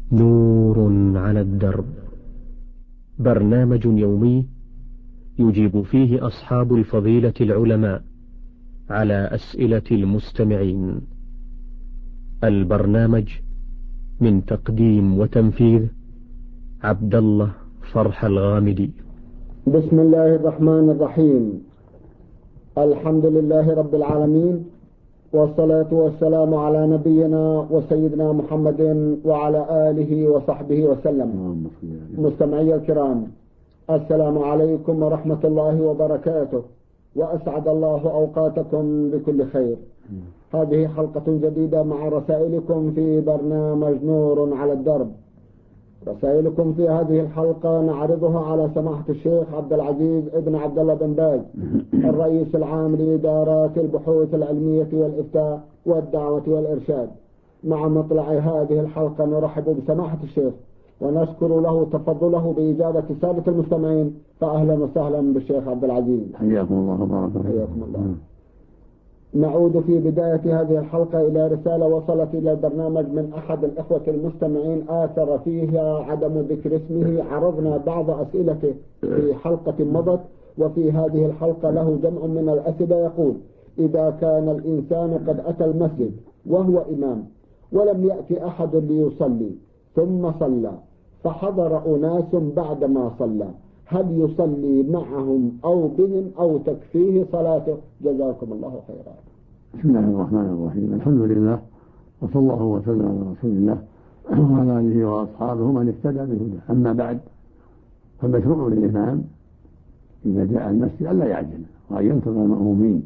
نور على الدرب، برنامج يومي يجيب فيه أصحاب الفضيلة العلماء على أسئلة المستمعين. البرنامج من تقديم وتنفيذ عبد الله فرح الغامدي. بسم الله الرحمن الرحيم. الحمد لله رب العالمين، والصلاة والسلام على نبينا وسيدنا محمد وعلى آله وصحبه وسلم. مستمعي الكرام، السلام عليكم ورحمة الله وبركاته، وأسعد الله أوقاتكم بكل خير. هذه حلقة جديدة مع رسائلكم في برنامج نور على الدرب. رسائلكم في هذه الحلقة نعرضها على سماحة الشيخ عبد العزيز ابن عبد الله بن باز، الرئيس العام لإدارات البحوث العلمية والإفتاء والدعوة والإرشاد. مع مطلع هذه الحلقة نرحب بسماحة الشيخ ونشكر له تفضله بإجابة سادة المستمعين، فأهلا وسهلا بالشيخ عبد العزيز. حياكم الله وبارك فيكم. حياكم الله. نعود في بداية هذه الحلقة إلى رسالة وصلت إلى البرنامج من أحد الإخوة المستمعين آثر فيها عدم ذكر اسمه. عرضنا بعض أسئلته في حلقة مضت، وفي هذه الحلقة له جمع من الأسئلة. يقول: إذا كان الإنسان قد أتى المسجد وهو إمام ولم يأتي أحد ليصلي ثم صلى، فحضر أناس بعدما صلى، هل يصلي معهم أو بهم أو تكفيه صلاته؟ جزاكم الله خيرا. بسم الله الرحمن الرحيم. الحمد لله، وصلى الله وسلم على رسول الله وعلى آله وأصحابه من اهتدى بهداه. أما بعد، فمشروع للإمام إذا جاء المسجد ألا يعجل وأن ينتظر المأمومين،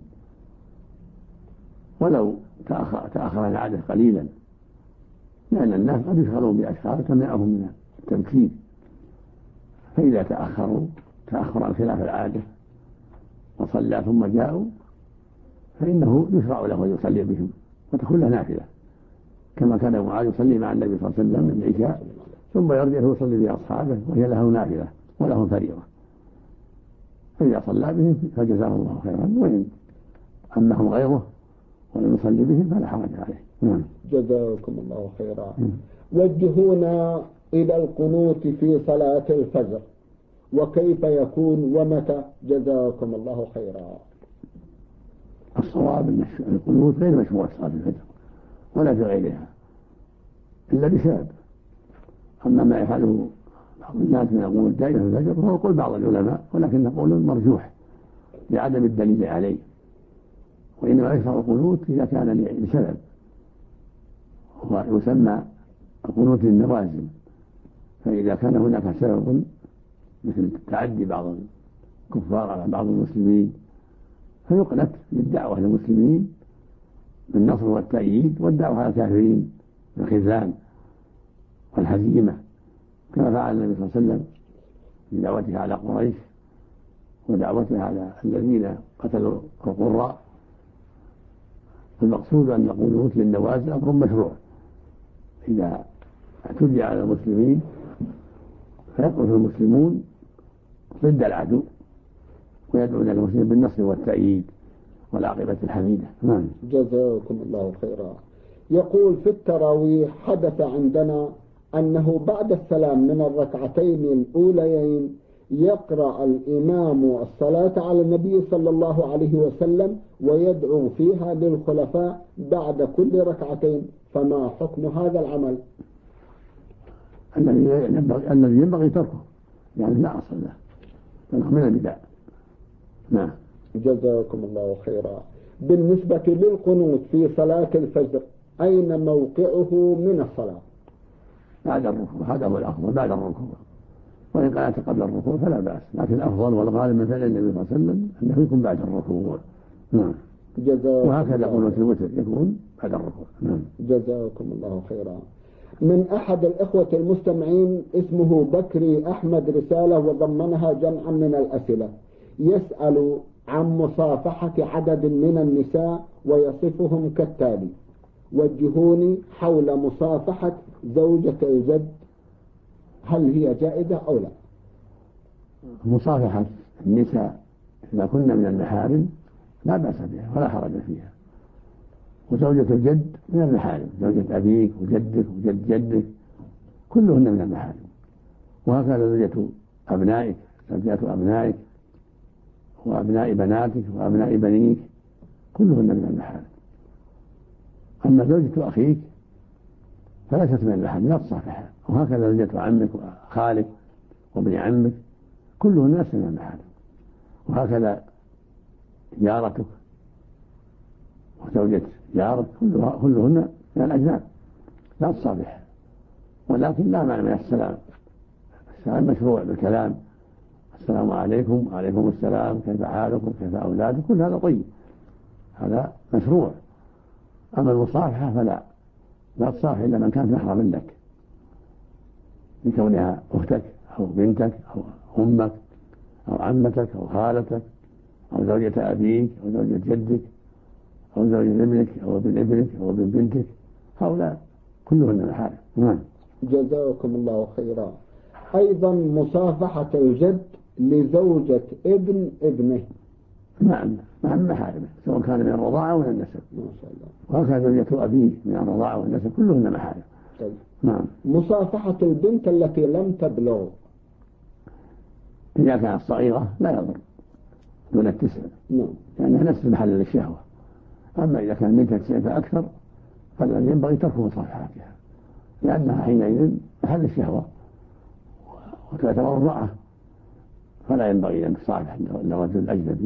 ولو تأخر العادة قليلا، لأن الناس قد يشغلون بأشغال تمنعهم من التمكين، فإذا تأخر عن خلاف العادة وصلى ثم جاءوا، فإنه يشرع له أن يصلي بهم وتكون له نافلة، كما كان معاذ يصلي مع النبي صلى الله عليه وسلم العشاء ثم يرجع يصلي بأصحابه وهي له نافلة وله فريضة، فإذا صلى بهم فجزاه الله خيرا، وإن أمهم غيره ولم يصلي بهم فلا حرج عليه. نعم. جزاكم الله خيرا. وجهونا إلى القنوت في صلاة الفجر، وكيف يكون ومتى؟ جزاكم الله خيرا. الصواب أن القنوت غير مشروع في صلاة الفجر ولا في غيرها إلا بسبب. أما ما يفعله بعض الناس من القنوت دائما في الفجر فهو قول بعض العلماء، ولكن نقول مرجوح لعدم الدليل عليه، وإنما يشرع القنوت إذا كان لسبب، ويسمى القنوت للنوازل. فإذا كان هناك سبب مثل تعدي بعض الكفار على بعض المسلمين فيقنت للدعوة للمسلمين بالنصر والتأييد، والدعوة على الكافرين بالخذلان والهزيمة، كما فعل النبي صلى الله عليه وسلم في دعوته على قريش ودعوته على الذين قتلوا القراء. المقصود أن القنوت للنوازل أمر مشروع إذا اعتدي على المسلمين فيقنط المسلمون ضد العدو ويدعون المسلمين بالنصر والتأييد والعاقبة الحميدة. نعم. جزاكم الله خيرا. يقول: في التراويح حدث عندنا أنه بعد السلام من الركعتين الأوليين يقرأ الإمام الصلاة على النبي صلى الله عليه وسلم ويدعو فيها للخلفاء بعد كل ركعتين، فما حكم هذا العمل؟ الذي ينبغي تركه، يعني لا أصل له، من البدع. نعم. جزاكم الله خيرا. بالنسبة للقنوت في صلاة الفجر، أين موقعه من الصلاة؟ بعد الركوع، هذا هو الأفضل بعد الركوع، وإن قالت قبل الركوع فلا بأس، لكن الأفضل والغالب من فعل النبي صلى الله عليه وسلم أنه يكون بعد الركوع. نعم. وهكذا قنوت الوتر يكون بعد الركوع. نعم. جزاكم الله خيرا. من أحد الإخوة المستمعين اسمه بكري أحمد رسالة وضمنها جمعا من الأسئلة، يسأل عن مصافحة عدد من النساء ويصفهم كالتالي: وجهوني حول مصافحة زوجة الجد، هل هي جائزة أو لا؟ مصافحة النساء إذا كنا من المحارم لا بأس بها ولا حرج فيها، وزوجة الجد من المحارم، زوجة أبيك وجدك وجد جدك كلهن من المحارم. وهكذا زوجة أبنائك، زوجات أبنائك وأبناء بناتك وأبناء بنيك كلهن من المحارم. أما زوجة أخيك فليست من المحارم لا تصافحها. وهكذا زوجة عمك وخالك وابن عمك كلهن ليس من المحارم. وهكذا جارتك وزوجة جارك كلهن من الأجناب لا تصافحها. ولكن لا معنى من السلام مشروع بالكلام، السلام عليكم وعليكم السلام، كيف حالكم كيف أولادكم، كل هذا طيب، هذا مشروع. أما المصافحة فلا، لا تصافح إلا من كانت محرما لك لكونها أختك أو بنتك أو أمك أو عمتك أو خالتك أو زوجة أبيك أو زوجة جدك أو زوجة ابنك أو ابن ابنك أو ابن بنتك، هؤلاء كلهن محارم. نعم. جزاكم الله خيرا. أيضا مصافحة الجد لزوجة ابن ابنه نعم مع محارمه سواء كان من الرضاعة ولا النسب. ما شاء الله. وهكذا زوجة أبيه من الرضاعة والنسب كلهن محارم. طيب. نعم. مصافحة البنت التي لم تبلغ إذا كانت صغيرة لا يضر دون التسع، لأنها نفس محل للشهوة. أما إذا كان بنت 9 فأكثر فالذي ينبغي ترك مصافحتها، لأنها حينئذ محل الشهوة وتعتبر امرأة، فلا ينبغي أن تصافح الرجل الأجنبي.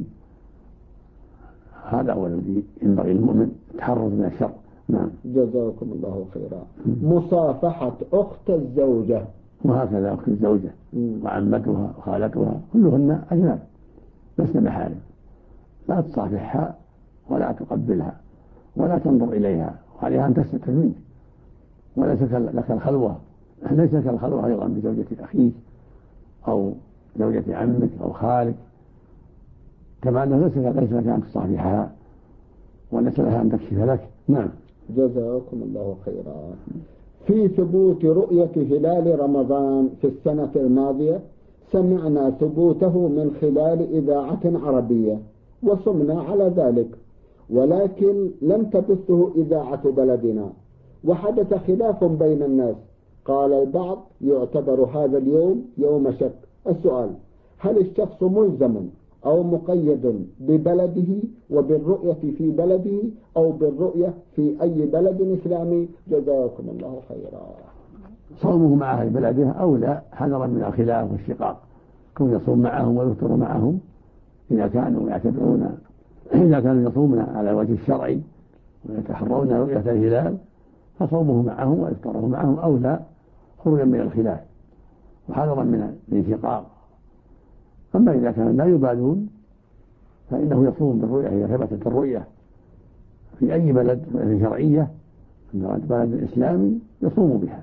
هذا هو الذي ينبغي المؤمن التحرز من الشر. نعم. جزاكم الله خيرا. مصافحة أخت الزوجة وهكذا أخت الزوجة وعمتها وخالتها كلهن أجناب لسن محارم، لا تصافحها ولا تقبلها ولا تنظر إليها، وعليها أن تستتر منك. وليس لك الخلوة، ليس لك الخلوة أيضا بزوجة أخيك أو زوجة عمك أو خالك، كما أنه ليس لك أن تصافحها وليس لها أن تكشف لك. نعم. جزاكم الله خيرا. في ثبوت رؤية هلال رمضان في السنة الماضية سمعنا ثبوته من خلال إذاعة عربية وصمنا على ذلك، ولكن لم تبثه إذاعة بلدنا، وحدث خلاف بين الناس. قال البعض يعتبر هذا اليوم يوم شك. السؤال: هل الشخص ملزم أو مقيد ببلده وبالرؤية في بلده أو بالرؤية في أي بلد إسلامي؟ جزاكم الله خيرا. صومه مع أهل بلده أولى حذرا من الخلاف والشقاق، كون يصوم معهم ويفطر معهم إذا كانوا يصومون على الوجه الشرعي ويتحرون رؤية الهلال فصومه معهم وإفطاره معهم أولى خروجا من الخلاف وحذرا من الانشقاق. أما إذا كانوا لا يبالون فإنه يصوم بالرؤية إذا ثبتت الرؤية في أي بلد شرعية بلد إسلامي يصوم بها،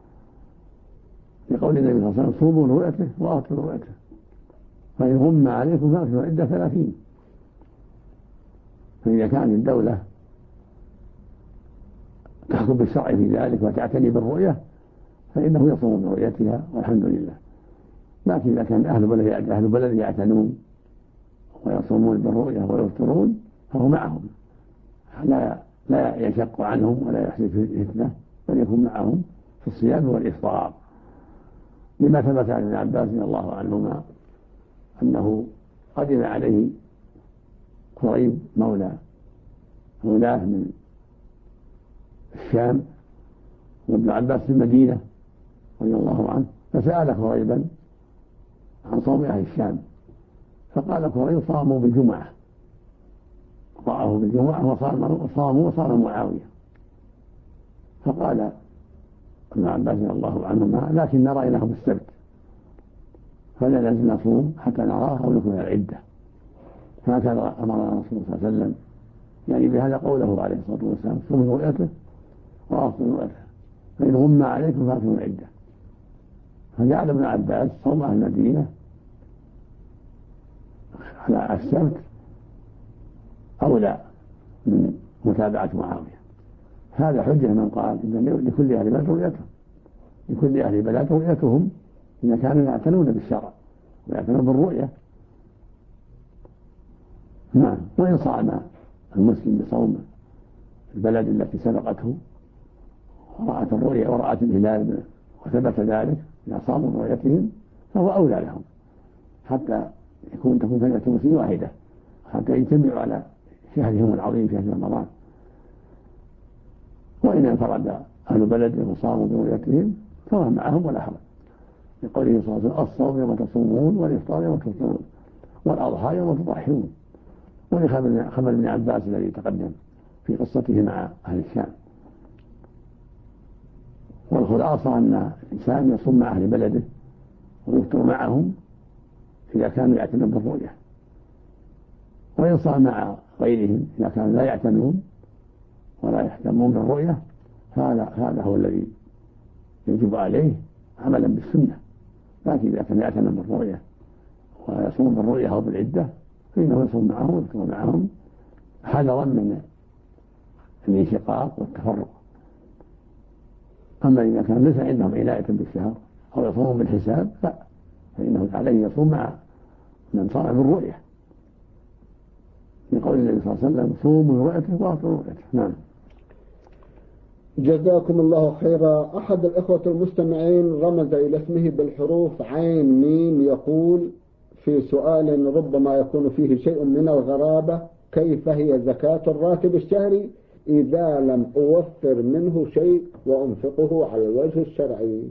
لقول النبي صلى الله عليه وسلم: صوموا رؤيته وأفطروا رؤيته، فإن غم عليكم فأكملوا العدة 30. فإذا كانت الدولة تحكم بالشرع في ذلك وتعتني بالرؤية فإنه يصوم برؤيتها والحمد لله. لكن إذا كان أهل بلد يعتنون ويصومون بالرؤية ويفطرون فهو معهم، لا يشق عنهم ولا يحدث فتنة، بل يكون معهم في الصيام والإفطار، لما ثبت عن ابن عباس رضي الله عنهما أنه قدم عليه قريب مولاه من الشام وابن عباس في المدينة رضي الله عنه، فسأل قريبا عن صوم أهل الشام، فقال قريب: صاموا بالجمعة، رآه بالجمعة وصاموا وصام معاوية. فقال ابن عباس رضي الله عنهما: لكن رأيناه بالسبت فلا لازم نصوم حتى نراه أو نكمل العدة. هكذا أمرنا الرسول صلى الله عليه وسلم، يعني بهذا قوله عليه الصلاة والسلام: صوموا رؤيته وأفطروا رؤيته، فإن غم عليكم فأكملوا العدة. فجعل ابن عباس صوم أهل المدينة على السبت أولى من متابعة معاوية. هذا حجة من قال إن لكل أهل بلد رؤيتهم، لكل أهل بلد رؤيتهم إذا كانوا يعتنون بالشرع ويعتنون بالرؤية. نعم. وإن صام المسلم بصوم البلد التي سبقته ورأت الرؤية ورأت الهلال وثبت ذلك إذا صاموا من رؤيتهم فهو أولى لهم، حتى تكون كلمة المسلمين واحدة، حتى يجتمعوا على شهرهم العظيم في شهر رمضان. وإن انفرد أهل بلد وصاموا برؤيتهم فهو معهم ولا حرج، لقوله صلى الله عليه وسلم: الصوم يوم تصومون والإفطار يوم تفطرون والأضحى يوم تضحون. ولخبر ابن عباس الذي تقدم في قصته مع أهل الشام. والخلاصة أن الإنسان يصوم مع أهل بلده ويفطر معهم إذا كانوا يعتنون بالرؤية، وإن صام مع غيرهم إذا كانوا لا يعتنون ولا يهتمون بالرؤية هذا هو الذي يجب عليه عملا بالسنة. لكن إذا كان يعتنى بالرؤية ويصوم بالرؤية أو بالعدة فإنه يصوم معهم ويفطر معهم حذرا من الانشقاق والتفرق. أما إذا كان ليس عندهم عناية بالشهر أو يصومون بالحساب فإنه عليه يصوم مع من صام بالرؤية، من قول النبي صلى الله عليه وسلم: صوموا برؤيته وافطروا برؤيته. نعم. جزاكم الله خيرا. أحد الإخوة المستمعين رمز إلى اسمه بالحروف عين ميم، يقول في سؤال ربما يكون فيه شيء من الغرابة: كيف هي زكاة الراتب الشهري إذا لم أوفر منه شيء وأنفقه على الوجه الشرعي؟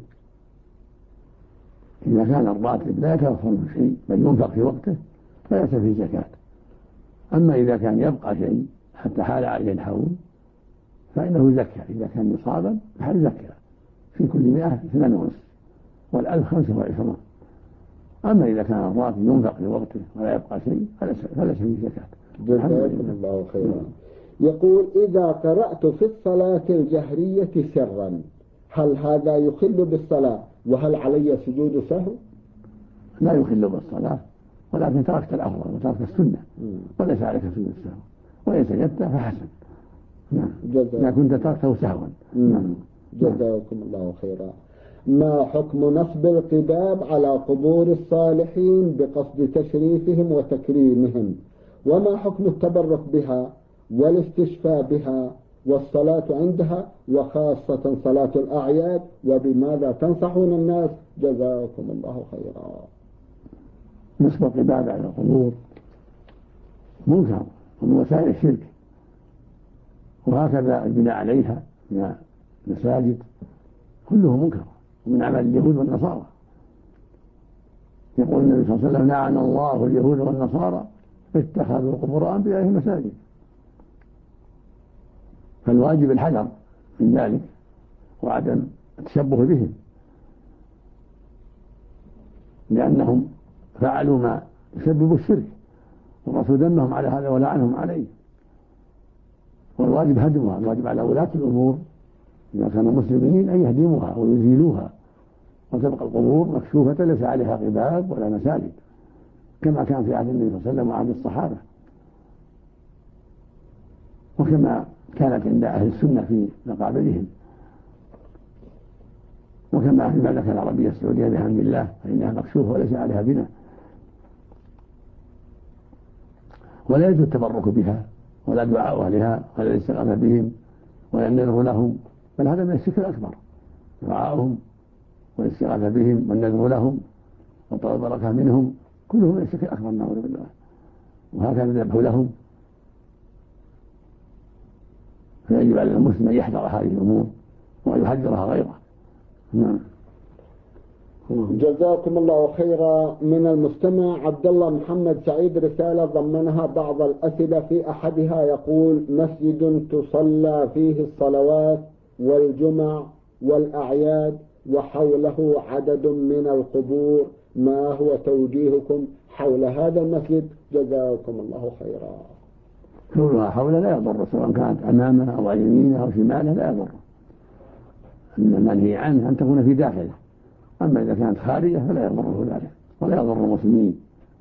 إذا كان الراتب لا يتوفر منه شيء بل ينفق في وقته فليس فيه زكاة. أما إذا كان يبقى شيء حتى حال عليه الحول فإنه زكى. إذا كان نصابا فهل زكى في كل 100 2.5 والألف 25. أما إذا كان الراتب ينفق في وقته ولا يبقى شيء فليس فيه زكاة. جزاكم الله خيرا. يقول: إذا قرأت في الصلاة الجهرية سرا هل هذا يخل بالصلاة وهل علي سجود سهو؟ لا يخل بالصلاة، ولكن تركت الأفضل وتركت السنة وليس عليك سجود السهو، وإن سجدت فحسن. إذا كنت تركته سهوا. جزاكم الله خيرا. ما حكم نصب القباب على قبور الصالحين بقصد تشريفهم وتكريمهم؟ وما حكم التبرك بها والاستشفاء بها والصلاة عندها وخاصة صلاة الأعياد؟ وبماذا تنصحون الناس؟ جزاكم الله خيرا. نصب القباب على القبور منكر ومن وسائل الشرك، وهكذا البناء عليها من المساجد كله منكر ومن عمل اليهود والنصارى. يقول النبي صلى الله عليه وسلم: لعن الله اليهود والنصارى اتخذوا قبور أنبيائهم مساجد. فالواجب الحذر من ذلك وعدم التشبه بهم، لأنهم فعلوا ما يسبب الشرك والرسول ذمهم على هذا ولعنهم عليه. والواجب هدمها، الواجب على ولاة الأمور إذا كانوا مسلمين أن يهدموها ويزيلوها وتبقى القبور مكشوفة ليس عليها قباب ولا مساجد، كما كان في عهد النبي صلى الله عليه وسلم وعهد الصحابة، وكما كانت عند أهل السنة في مقابرهم، وكما في المملكة العربية السعودية بحمد الله فإنها مكشوفة وليس عليها بناء. ولا يجوز التبرك بها ولا دعاء أهلها ولا الاستغاثة بهم ولا النذر لهم، بل هذا من الشرك الأكبر. دعاؤهم والاستغاثة بهم والنذر لهم وطلب البركة منهم كله من الشرك الأكبر، نعوذ بالله. وهكذا الذبح لهم. فيجب على المسلم أن يحذر هذه الأمور وأن يحذرها غيره. نعم. جزاكم الله خيرا. من المستمع عبد الله محمد سعيد رسالة ضمنها بعض الأسئلة، في أحدها يقول: مسجد تصلى فيه الصلوات والجمع والأعياد وحوله عدد من القبور، ما هو توجيهكم حول هذا المسجد؟ جزاكم الله خيرا. كونها حوله لا يضر، سواء كانت أمامه أو يمينه أو شماله لا يضر. المنهي عنه أن تكون في داخله، أما إذا كانت خارجة فلا يضره ذلك ولا يضر المسلمين.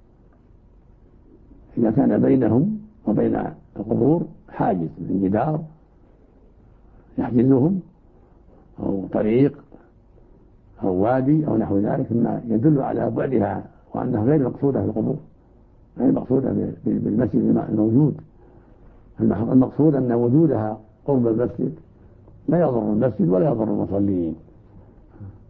إذا كان بينهم وبين القبور حاجز من جدار يحجزهم أو طريق أو وادي أو نحو ذلك مما يدل على بعدها وأنها غير مقصودة في القبور، غير مقصودة بالمسجد الموجود. المقصود أن وجودها قرب المسجد لا يضر المسجد ولا يضر المصلين.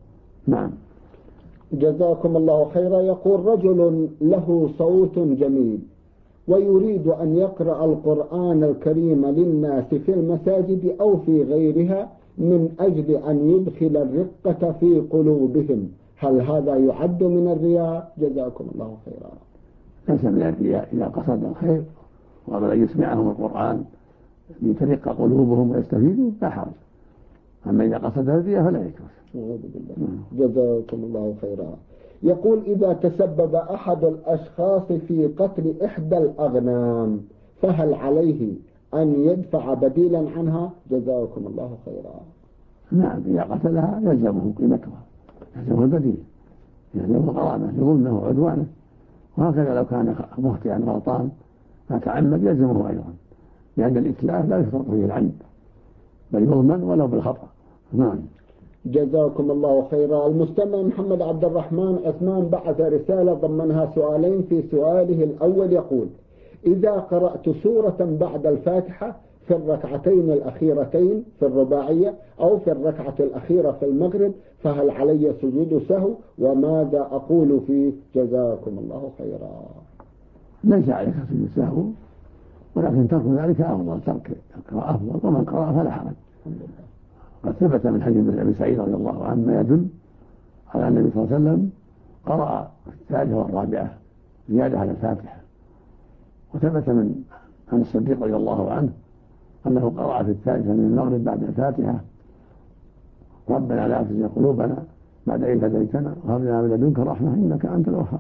نعم. جزاكم الله خيرا. يقول رجل له صوت جميل ويريد أن يقرأ القرآن الكريم للناس في المساجد أو في غيرها من أجل أن يدخل الرقة في قلوبهم، هل هذا يعد من الرياء؟ جزاكم الله خيرا. ليس من الرياء إذا قصد الخير وأراد أن يسمعهم القرآن لترق قلوبهم ويستفيدوا لا حرج، أما إذا قصد الرياء فلا يجوز. جزاكم الله خيرا. يقول إذا تسبب أحد الأشخاص في قتل إحدى الأغنام فهل عليه أن يدفع بديلا عنها؟ جزاكم الله خيرا. نعم، إذا قتلها يلزمه قيمتها، يلزمه البديل، يلزمه غرامه لظلمه وعدوانه، وهكذا لو كان مخطئا غلطان فتعمد يلزمه أيضا، لأن الإتلاف لا يشترط فيه العمد بل يضمن ولو بالخطأ. نعم. جزاكم الله خيرا. المستمع محمد عبد الرحمن عثمان بعث رسالة ضمنها سؤالين. في سؤاله الأول يقول: إذا قرأت سورة بعد الفاتحة في الركعتين الأخيرتين في الرباعية أو في الركعة الأخيرة في المغرب فهل علي سجود سهو وماذا أقول فيه؟ جزاكم الله خيرا. ليس عليك سجود سهو، ولكن ترك ذلك أفضل، ترك القراءة أفضل، ومن قرأ فلا حرج. قد ثبت من حديث أبي سعيد رضي الله عنه ما يدل على أن النبي صلى الله عليه وسلم قرأ الثالثة والرابعة زيادة على الفاتحة، وثبت عن الصديق رضي الله عنه أنه قرأ في الثالثة من المغرب بعد الفاتحة: ربنا لا تزغ قلوبنا بعد إذ هديتنا وهب لنا من لدنك رحمة إنك أنت الوهاب.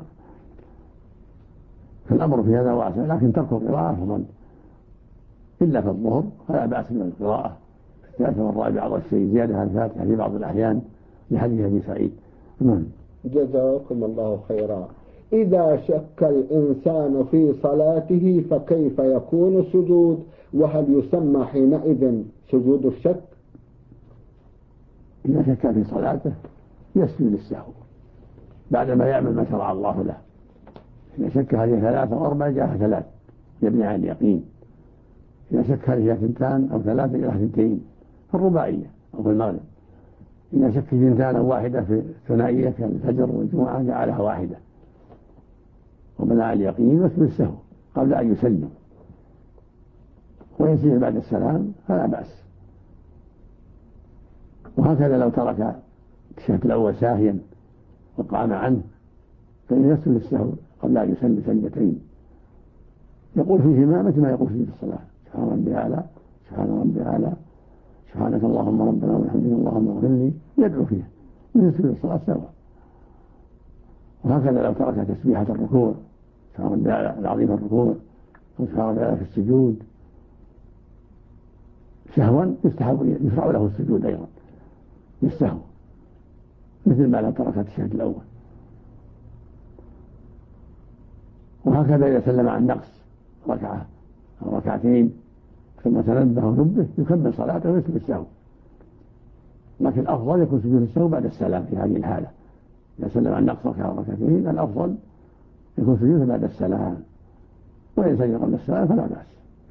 فالأمر في هذا واسع، لكن ترك القراءة أفضل، إلا في الظهر فلا بأس من القراءة في الثالثة والرابعة على الشيء زيادة على الفاتحة في بعض الأحيان لحديث أبي سعيد. جزاكم الله خيرا. إذا شك الإنسان في صلاته فكيف يكون السجود، وهل يسمى حينئذ سجود الشك؟ إذا شك في صلاته يسجد للسهو بعدما يعمل ما شرع الله له. إذا شك هذه 3 أو 4 جاء 3 يبني على اليقين. إذا شك هذه 2 أو 3 جاء 2 في الرباعية أو في المغرب. إذا شك في 2 أو 1 في الثنائية كالفجر والجمعة جعلها 1 وبنى على اليقين واسم السهو قبل أن يسلم، ويسير بعد السلام فلا بأس. وهكذا لو ترك الشهد الأول ساهيا وقام عنه فإن يسجد للسهو قبل أن يسلم سجدتين، يقول فيهما مثل ما يقول في الصلاة: سبحان ربي أعلى سبحان ربي أعلى سبحانك اللهم ربنا وبحمدك اللهم اغفر لي، يدعو فيها من سجود الصلاة سواء. وهكذا لو ترك تسبيحة الركوع: سبحان ربي العظيم الركوع وسبحان ربي في السجود سهوا يشرع له السجود أيضا بالسهو، مثل ما لو ترك الشهد الأول. وهكذا إذا سلم عن نقص ركعة أو 2 ثم تنبه ونبه يكمل صلاته ويسجد السهو، لكن الأفضل يكون سجود السهو بعد السلام. في هذه الحالة إذا سلم عن نقص ركعة أو 2 الأفضل يكون سجوده بعد السلام، وإن سجد قبل السلام فلا بأس.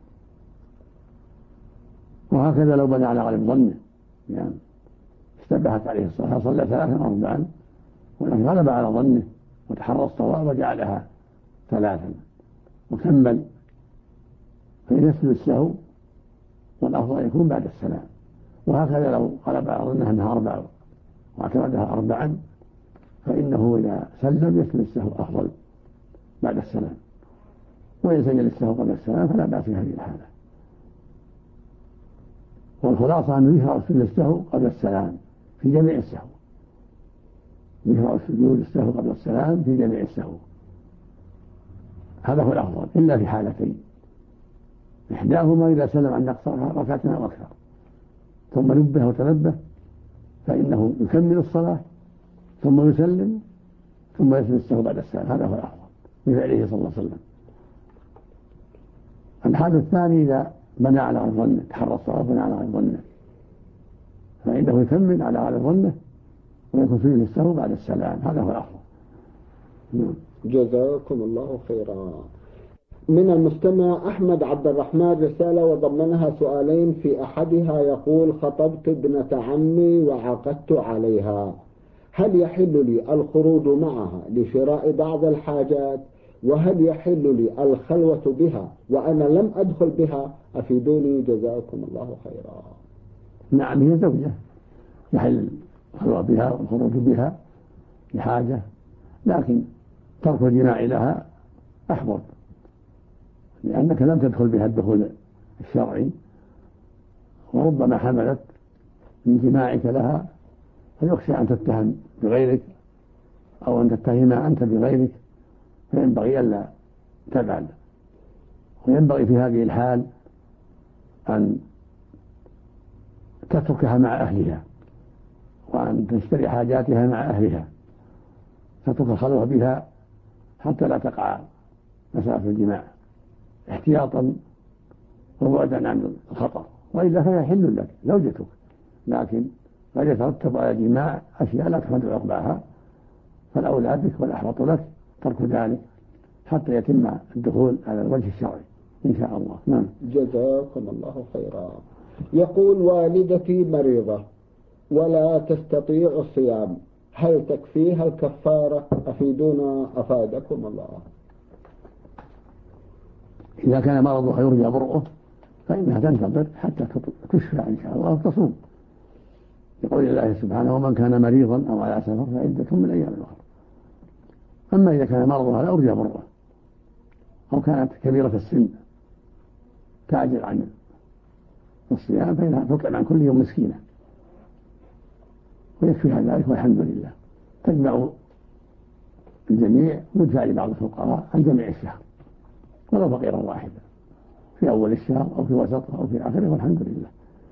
وهكذا لو بنى على غالب ظنه، يعني اشتبهت عليه الصلاة صلى 3 أو 4 ولكن غلب على ظنه وتحرى الصواب وجعلها 3 وكمل، فإن يسجد السهو والأفضل يكون بعد السلام. وهكذا لو غلب على ظنه أنها 4 واعتمدها 4 فإنه إذا سلم يسجد السهو أفضل بعد السلام، وإن سجد السهو قبل السلام فلا بأس في هذه الحالة. والخلاصة أنه يشرع سجود السهو قبل السلام في جميع السهو، يشرع سجود السهو قبل السلام في جميع السهو، هذا هو الأفضل، إلا في حالتين: إحداهما إذا سلم عن نقص 2 أو أكثر ثم نبه وتنبه فإنه يكمل الصلاة ثم يسلم ثم يسجد السهو بعد السلام، هذا هو الأفضل بفعله صلى الله عليه وسلم. الحال الثاني إذا بنى على غير ظنه، تحرى الصلاة بنى على غير ظنه، فإنه يكمل على غير ظنه ويكون سجود السهو بعد السلام، هذا هو الأفضل. جزاكم الله خيرا. من المستمع أحمد عبد الرحمن رسالة وضمنها سؤالين. في أحدها يقول: خطبت ابنة عمي وعقدت عليها، هل يحل لي الخروج معها لشراء بعض الحاجات؟ وهل يحل لي الخلوة بها وأنا لم أدخل بها؟ أفيدوني جزاكم الله خيرا. نعم، هي زوجة يحل الخلوة بها والخروج بها لحاجة، لكن ترك الجماع لها أحوط، لأنك لم تدخل بها الدخول الشرعي، وربما حملت من جماعك لها فيخشى أن تتهم بغيرك أو أن تتهم أنت بغيرك، فينبغي ألا تفعل. وينبغي في هذه الحال أن تتركها مع أهلها، وأن تشتري حاجاتها مع أهلها، تترك الخلوة بها حتى لا تقع مسألة الجماع احتياطا وبعدا عن الخطر، وإلا فهي حل لك زوجتك، لكن قد يترتب على الجماع أشياء لا تحمد عقباها، فالأولى بك والأحوط لك ترك ذلك حتى يتم الدخول على الوجه الشرعي إن شاء الله. نعم. جزاكم الله خيرا. يقول: والدتي مريضة ولا تستطيع الصيام، هل تكفيها الكفارة؟ أفيدونا أفادكم الله. إذا كان مرضها يرجى برؤه فإنها تنتظر حتى تشفى إن شاء الله وتصوم، يقول الله سبحانه: ومن كان مريضا أو على سفر فعدة من أيام أخرى. أما إذا كان مرضها لا يرجى برؤه أو كانت كبيرة السن تعجل عن الصيام فإنها تطعم عن كل يوم مسكينة ويكفيها ذلك، والحمد لله. تجمع الجميع ويدفع لبعض الفقراء عن جميع الشهر ولو فقيرا واحدا في أول الشهر أو في وسطه أو في آخره، والحمد لله.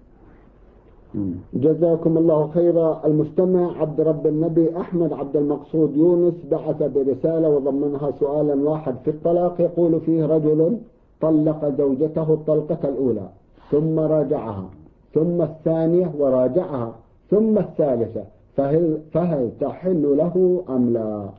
جزاكم الله خيرا. المستمع عبد رب النبي أحمد عبد المقصود يونس بعث برسالة وضمنها سؤالا واحد في الطلاق، يقول فيه: رجل طلق زوجته الطلقة الأولى ثم راجعها ثم الثانية وراجعها ثم الثالثة، فهل تحل له أم لا؟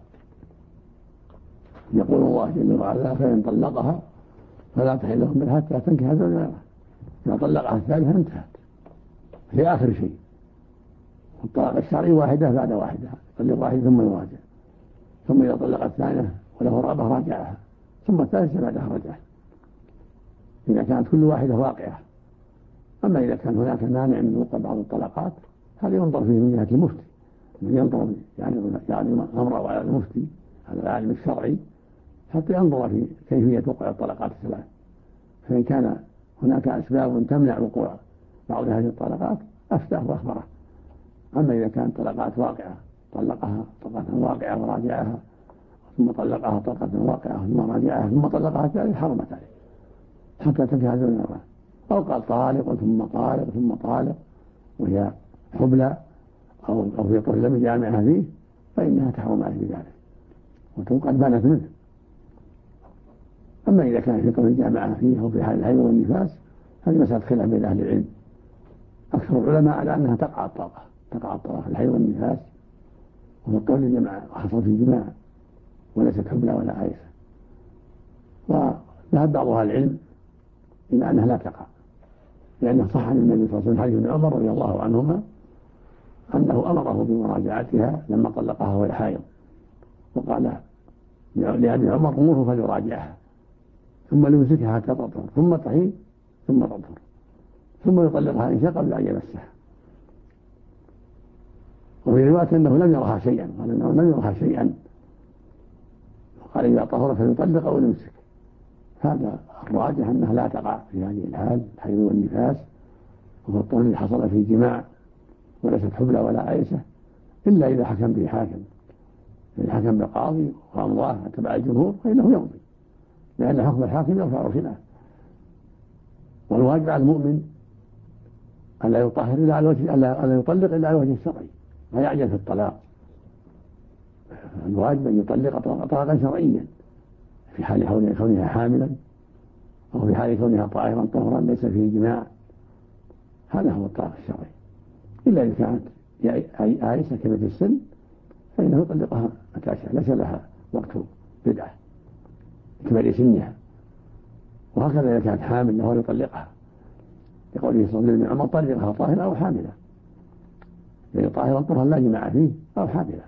يقول الله جل وعلا: فإن طلقها فلا تحل له منها حتى تنكح زوجا غيره. إذا طلقها الثالثة انتهت، هي آخر شيء. الطلاق الشرعي واحدة بعد واحدة، يطلق واحدة ثم يراجع، ثم إذا طلق الثانية وله رابعة راجعها، ثم الثالثة بعدها رجعه، إذا كانت كل واحدة واقعة. أما إذا كان هناك مانع من وقوع بعض الطلقات هذا ينظر فيه من جهة المفتي، ينظر يعني أمره على المفتي على العالم الشرعي حتى ينظر في كيفية وقوع الطلقات الثلاث، فإن كان هناك أسباب تمنع وقوع بعض هذه الطلقات أفتاه وأخبره. أما إذا كانت طلقات واقعة طلقها طلقة واقعة وراجعها، ثم طلقها طلقة واقعة ثم راجعها ثم طلقها ثالث، حرمت عليه حتى تنكح زوجا غيره. أو قال طالق ثم طالق ثم طالق وهي حبلى أو في طفل لم يجامعها فيه، فإنها تحرم عليه بذلك وتوقع بانت منه. أما إذا كان في طفل جامعها فيه أو في حال الحيض والنفاس هذه مسألة خلاف بين أهل العلم. أكثر العلماء على أنها تقع الطلاق في الحيض والنفاس، وفي الطفل جمع حصل في جماع وليست حبلى ولا عائسة. وذهب بعض أهل العلم إلى أنها لا تقع، لأنه صح عن النبي صلى الله عليه وسلم حديث ابن عمر رضي الله عنهما أنه أمره بمراجعتها لما طلقها وهي حائض، وقال لأبي عمر: أمره فليراجعها ثم ليمسكها حتى تطهر ثم تحيض ثم تطهر ثم يطلقها إن شاء قبل أن يمسها. وفي رواية أنه لم يرها شيئا، قال أنه لم يرها شيئا، قال: إذا طهر فليطلق أو يمسك. هذا الراجح أنها لا تقع في هذه الحال الحيض والنفاس، وفي الطهر حصل فيه جماع وليست حبلى ولا عائسة، إلا إذا حكم به حاكم، إذا حكم بالقاضي وأمضاه تبع الجمهور فإنه يمضي، لأن حكم الحاكم يرفع الخلاف. والواجب على المؤمن ألا يطهر إلا على الوجه، ألا يطلق إلا على الوجه الشرعي، ما يعجل في الطلاق. الواجب أن يطلق طلاقا شرعيا في حال كونها حاملا أو في حال كونها طاهرا طهرا ليس فيه جماع، هذا هو الطلاق الشرعي. إلا إذا كانت عائشة كبيرة السن فإنه يطلقها متى شاء، ليس لها وقت بدعة كبير سنها. وهكذا إذا كانت حامل له يطلقها، يقول صلى الله عليه وسلم: عمر طلقها طاهرة أو حاملة، يعني طاهرا طهرا لا جماع فيه أو حاملا.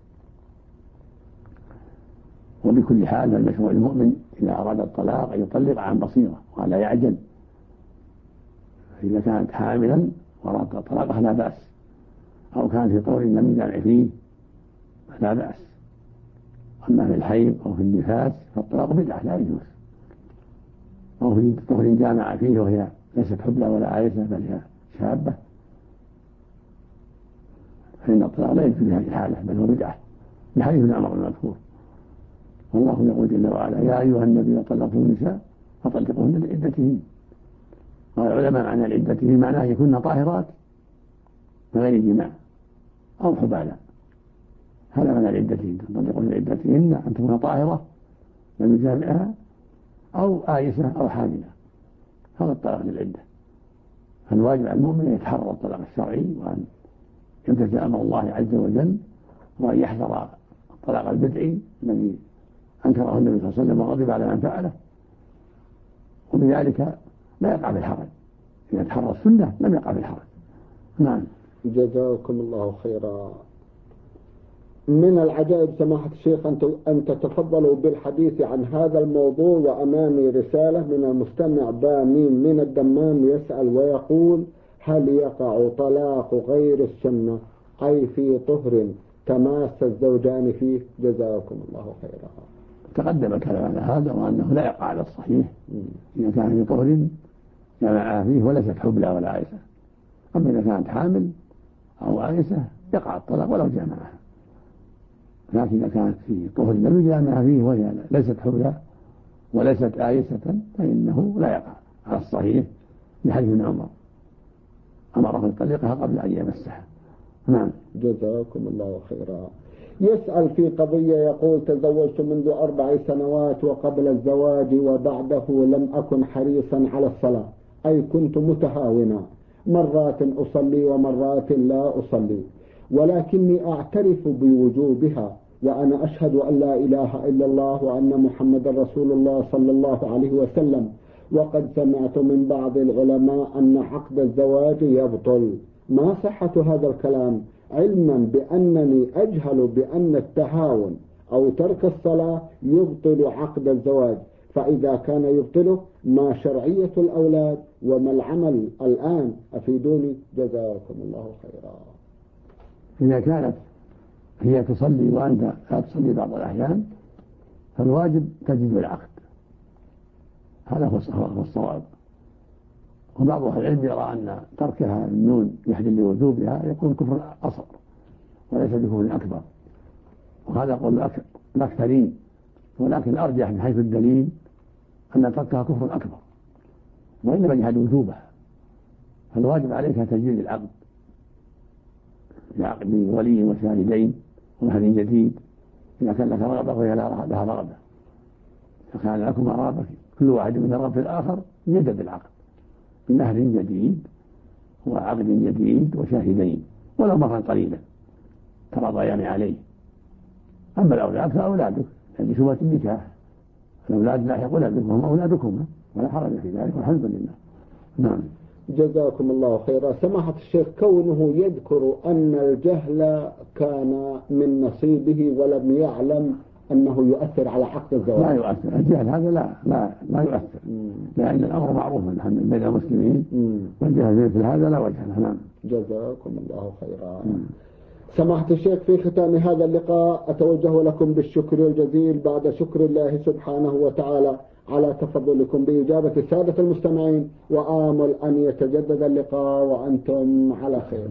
وبكل حال فالمشروع المؤمن إذا أراد الطلاق أن يطلق عن بصيرة ولا يعجل. إذا كانت حاملا وأراد طلاقها لا بأس، أو كان في طور لم يجمع فيه فلا بأس. أما في الحيض أو في النفاس فالطلاق بدعة لا يجوز، أو في طهر جامع فيه وهي ليست حبلى ولا عائسة بل هي شابة فإن الطلاق لا يجوز في هذه الحالة بل هو بدعة بحديث ابن عمر المذكور. والله يقول جل وعلا: يا أيها النبي طلقتم النساء فطلقوهن لعدتهن. قال العلماء معنى العدتهن معناه يكون طاهرات من غير جماع أو حبالا، هذا معنى العدتهن. تطلقون لعدتهن أن تكون طاهرة لم يجامعها أو آيسة أو حاملة، هذا الطلاق للعدة. فالواجب على المؤمن أن يتحرى الطلاق الشرعي وأن يمتثل أمر الله عز وجل، وأن يحذر الطلاق البدعي الذي أنكره النبي صلى الله عليه وسلم وغضب على من فعله، وبذلك لا يقع في الحرج. إذا تحرى السنة لم يقع في الحرج. نعم. جزاكم الله خيرا. من العجائب سماحة الشيخ أن تتفضلوا بالحديث عن هذا الموضوع، وأمامي رسالة من المستمع بامين من الدمام يسأل ويقول: هل يقع طلاق غير السنة أي في طهر تماس الزوجان فيه؟ جزاكم الله خيرا. تقدم الكلام على هذا وأنه لا يقع على الصحيح إذا كان في طهر جمع فيه وليست حبلى ولا عائسة. أما إذا كانت حامل أو عائسة يقع الطلاق ولو جمعها، لكن إذا كانت في طهر لم يجامع فيه وهي ليست حبلى وليست آيسة فإنه لا يقع على الصحيح بحديث ابن عمر أمره يطلقها قبل أن يمسها. نعم. جزاكم الله خيرا. يسأل في قضية يقول: تزوجت منذ 4 سنوات، وقبل الزواج وبعده لم أكن حريصا على الصلاة، أي كنت متهاونا، مرات أصلي ومرات لا أصلي، ولكني أعترف بوجوبها، وأنا أشهد أن لا إله إلا الله وأن محمد رسول الله صلى الله عليه وسلم، وقد سمعت من بعض العلماء أن عقد الزواج يبطل. ما صحة هذا الكلام، علما بأنني أجهل بأن التهاون أو ترك الصلاة يبطل عقد الزواج؟ فإذا كان يبطله ما شرعية الأولاد وما العمل الآن؟ أفيدوني جزاكم الله خيرا. إذا كانت هي تصلي وأنت لا تصلي بعض الأحيان فالواجب تجديد العقد، هذا هو الصواب. وبعض أهل العلم يرى أن تركها النون يحدث لوجوبها يكون كفر أصغر وليس بكفر أكبر، وهذا قول الأكثرين، ولكن الأرجح من حيث الدليل أن تركها كفر أكبر وإنما يحدث وجوبها. فالواجب عليك تجديد العقد بعقد ولي وشاهدين ومهر جديد إذا كان لك رغبة وهي لها رغبة، فكان لكم رغبة كل واحد من الرب في الآخر يجدد العقد بمهر جديد وعقد جديد وشاهدين ولو مهرا قليلا ترضيان عليه. أما الأولاد فأولادك يعني شبهة النكاح، الأولاد لاحقون بكم هم أولادكم ولا حرج في ذلك والحمد لله. نعم. جزاكم الله خيرا. سماحة الشيخ، كونه يذكر أن الجهل كان من نصيبه ولم يعلم أنه يؤثر على عقد الزواج. لا يؤثر الجهل هذا، لا يؤثر، لأن الأمر معروف بين المسلمين والجهل مثل هذا لا وجه له. نعم. جزاكم الله خيرا. سماحة الشيخ، في ختام هذا اللقاء أتوجه لكم بالشكر الجزيل بعد شكر الله سبحانه وتعالى على تفضلكم بإجابة السادة المستمعين، وآمل أن يتجدد اللقاء وأنتم على خير.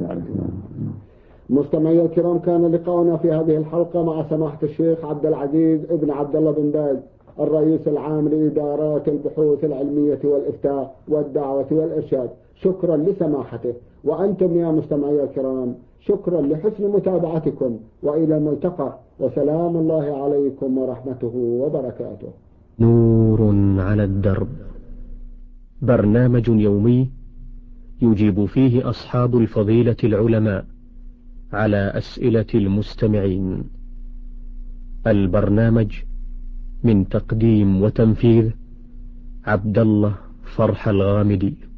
مستمعي الكرام، كان لقاؤنا في هذه الحلقة مع سماحة الشيخ عبد العزيز ابن عبد الله بن باز، الرئيس العام لإدارات البحوث العلمية والإفتاء والدعوة والإرشاد. شكرا لسماحته، وأنتم يا مستمعي الكرام شكرا لحسن متابعتكم، وإلى الملتقى، وسلام الله عليكم ورحمته وبركاته. نور على الدرب، برنامج يومي يجيب فيه أصحاب الفضيلة العلماء على أسئلة المستمعين. البرنامج من تقديم وتنفيذ عبد الله فرح الغامدي.